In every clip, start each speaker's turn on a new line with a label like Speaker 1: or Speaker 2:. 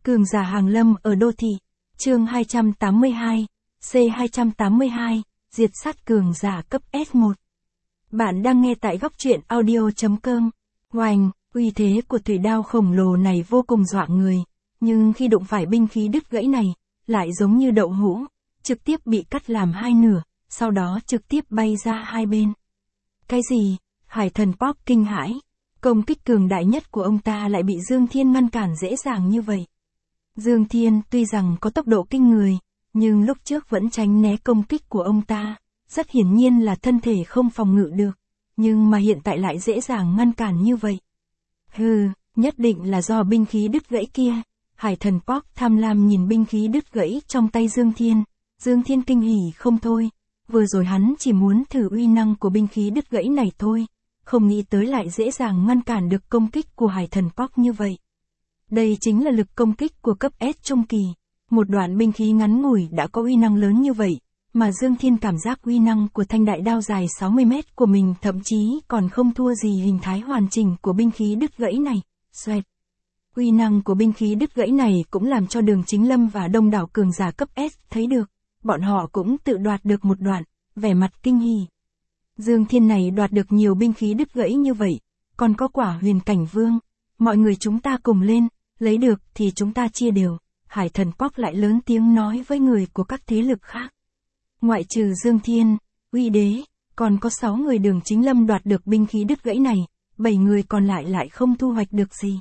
Speaker 1: Cường giả hàng lâm ở đô thị. Chương 282, C282, diệt sát cường giả cấp S1. Bạn đang nghe tại góc truyện audio.com. Oanh, uy thế của thủy đao khổng lồ này vô cùng dọa người, nhưng khi đụng phải binh khí đứt gãy này, lại giống như đậu hũ, trực tiếp bị cắt làm hai nửa, sau đó trực tiếp bay ra hai bên. Cái gì? Hải thần Pop kinh hãi. Công kích cường đại nhất của ông ta lại bị Dương Thiên ngăn cản dễ dàng như vậy. Dương Thiên tuy rằng có tốc độ kinh người, nhưng lúc trước vẫn tránh né công kích của ông ta, rất hiển nhiên là thân thể không phòng ngự được, nhưng mà hiện tại lại dễ dàng ngăn cản như vậy. Hừ, nhất định là do binh khí đứt gãy kia. Hải thần Pop tham lam nhìn binh khí đứt gãy trong tay Dương Thiên. Dương Thiên kinh hỉ không thôi, vừa rồi hắn chỉ muốn thử uy năng của binh khí đứt gãy này thôi, không nghĩ tới lại dễ dàng ngăn cản được công kích của Hải thần Pop như vậy. Đây chính là lực công kích của cấp S trung kỳ, một đoạn binh khí ngắn ngủi đã có uy năng lớn như vậy, mà Dương Thiên cảm giác uy năng của thanh đại đao dài 60 mét của mình thậm chí còn không thua gì hình thái hoàn chỉnh của binh khí đứt gãy này. Xoẹt. Uy năng của binh khí đứt gãy này cũng làm cho Đường Chính Lâm và đông đảo cường giả cấp S thấy được, bọn họ cũng tự đoạt được một đoạn, vẻ mặt kinh hỉ. Dương Thiên này đoạt được nhiều binh khí đứt gãy như vậy, còn có quả huyền cảnh vương, mọi người chúng ta cùng lên, lấy được thì chúng ta chia đều. Hải thần Pop lại lớn tiếng nói với người của các thế lực khác. Ngoại trừ Dương Thiên, Uy Đế, còn có 6 người Đường Chính Lâm đoạt được binh khí đứt gãy này, 7 người còn lại không thu hoạch được gì.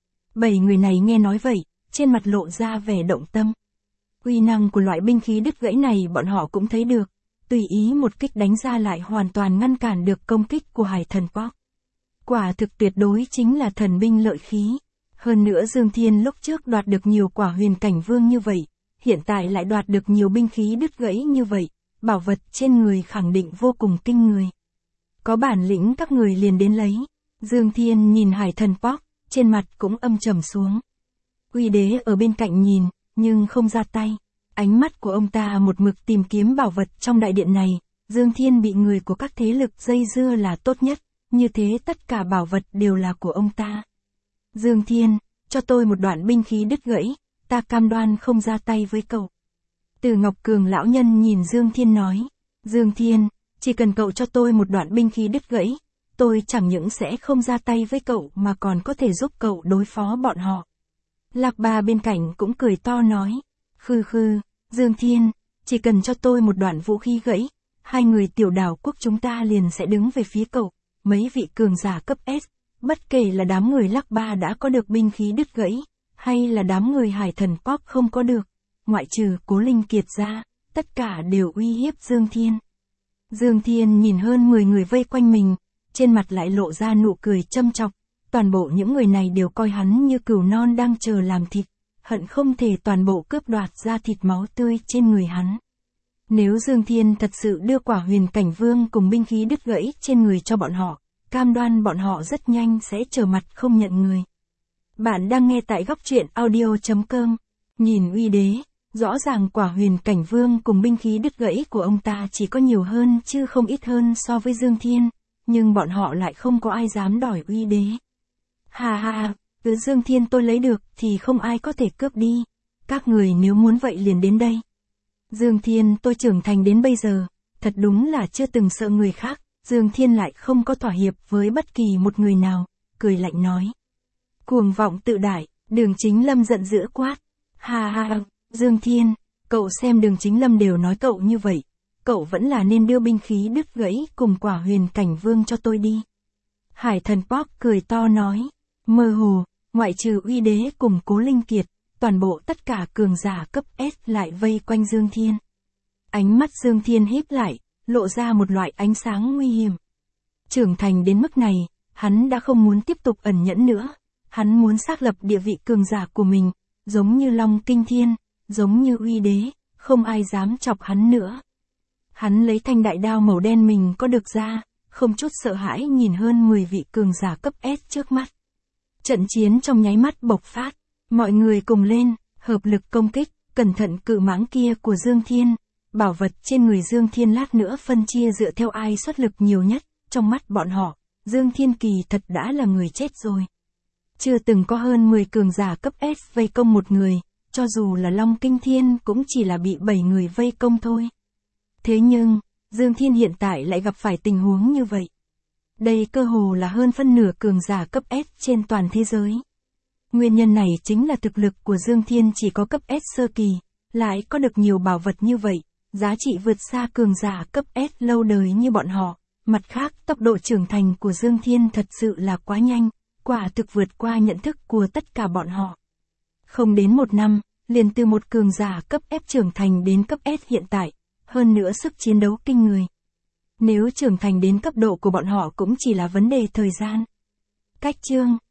Speaker 1: 7 người này nghe nói vậy, trên mặt lộ ra vẻ động tâm. Uy năng của loại binh khí đứt gãy này bọn họ cũng thấy được, tùy ý một kích đánh ra lại hoàn toàn ngăn cản được công kích của Hải thần Pop. Quả thực tuyệt đối chính là thần binh lợi khí. Hơn nữa Dương Thiên lúc trước đoạt được nhiều quả huyền cảnh vương như vậy, hiện tại lại đoạt được nhiều binh khí đứt gãy như vậy, bảo vật trên người khẳng định vô cùng kinh người. Có bản lĩnh các người liền đến lấy. Dương Thiên nhìn Hải thần Pop, trên mặt cũng âm trầm xuống. Uy Đế ở bên cạnh nhìn, nhưng không ra tay. Ánh mắt của ông ta một mực tìm kiếm bảo vật trong đại điện này. Dương Thiên bị người của các thế lực dây dưa là tốt nhất, như thế tất cả bảo vật đều là của ông ta. Dương Thiên, cho tôi một đoạn binh khí đứt gãy, ta cam đoan không ra tay với cậu. Từ Ngọc Cường lão nhân nhìn Dương Thiên nói. Dương Thiên, chỉ cần cậu cho tôi một đoạn binh khí đứt gãy, tôi chẳng những sẽ không ra tay với cậu mà còn có thể giúp cậu đối phó bọn họ. Lạc Ba bên cạnh cũng cười to nói. Khư, Dương Thiên, chỉ cần cho tôi một đoạn vũ khí gãy, hai người tiểu đảo quốc chúng ta liền sẽ đứng về phía cậu. Mấy vị cường giả cấp S, bất kể là đám người Lạc Ba đã có được binh khí đứt gãy, hay là đám người Hải thần Pop không có được, ngoại trừ Cố Linh Kiệt ra, tất cả đều uy hiếp Dương Thiên. Dương Thiên nhìn hơn 10 người vây quanh mình, trên mặt lại lộ ra nụ cười châm chọc, toàn bộ những người này đều coi hắn như cừu non đang chờ làm thịt, hận không thể toàn bộ cướp đoạt ra thịt máu tươi trên người hắn. Nếu Dương Thiên thật sự đưa quả huyền cảnh vương cùng binh khí đứt gãy trên người cho bọn họ, cam đoan bọn họ rất nhanh sẽ trở mặt không nhận người. Bạn đang nghe tại góc truyện audio.com. Nhìn Uy Đế, rõ ràng quả huyền cảnh vương cùng binh khí đứt gãy của ông ta chỉ có nhiều hơn chứ không ít hơn so với Dương Thiên, nhưng bọn họ lại không có ai dám đòi Uy Đế. Ha, cứ Dương Thiên tôi lấy được thì không ai có thể cướp đi, các người nếu muốn vậy liền đến đây. Dương Thiên tôi trưởng thành đến bây giờ, thật đúng là chưa từng sợ người khác. Dương Thiên lại không có thỏa hiệp với bất kỳ một người nào, cười lạnh nói. Cuồng vọng tự đại, Đường Chính Lâm giận dữ quát. Ha, Dương Thiên, cậu xem Đường Chính Lâm đều nói cậu như vậy, cậu vẫn là nên đưa binh khí đứt gãy cùng quả huyền cảnh vương cho tôi đi. Hải thần Pop cười to nói. Mơ hồ, ngoại trừ Uy Đế cùng Cố Linh Kiệt, toàn bộ tất cả cường giả cấp S lại vây quanh Dương Thiên. Ánh mắt Dương Thiên híp lại, lộ ra một loại ánh sáng nguy hiểm. Trưởng thành đến mức này, hắn đã không muốn tiếp tục ẩn nhẫn nữa, hắn muốn xác lập địa vị cường giả của mình, giống như Long Kinh Thiên, giống như Uy Đế, không ai dám chọc hắn nữa. Hắn lấy thanh đại đao màu đen mình có được ra, không chút sợ hãi nhìn hơn 10 vị cường giả cấp S trước mắt. Trận chiến trong nháy mắt bộc phát, mọi người cùng lên, hợp lực công kích, cẩn thận cự mãng kia của Dương Thiên. Bảo vật trên người Dương Thiên lát nữa phân chia dựa theo ai xuất lực nhiều nhất, trong mắt bọn họ, Dương Thiên kỳ thật đã là người chết rồi. Chưa từng có hơn 10 cường giả cấp S vây công một người, cho dù là Long Kinh Thiên cũng chỉ là bị 7 người vây công thôi. Thế nhưng, Dương Thiên hiện tại lại gặp phải tình huống như vậy. Đây cơ hồ là hơn phân nửa cường giả cấp S trên toàn thế giới. Nguyên nhân này chính là thực lực của Dương Thiên chỉ có cấp S sơ kỳ, lại có được nhiều bảo vật như vậy, giá trị vượt xa cường giả cấp S lâu đời như bọn họ. Mặt khác, tốc độ trưởng thành của Dương Thiên thật sự là quá nhanh, quả thực vượt qua nhận thức của tất cả bọn họ. Không đến một năm, liền từ một cường giả cấp F trưởng thành đến cấp S hiện tại, hơn nữa sức chiến đấu kinh người. Nếu trưởng thành đến cấp độ của bọn họ cũng chỉ là vấn đề thời gian. Cách chương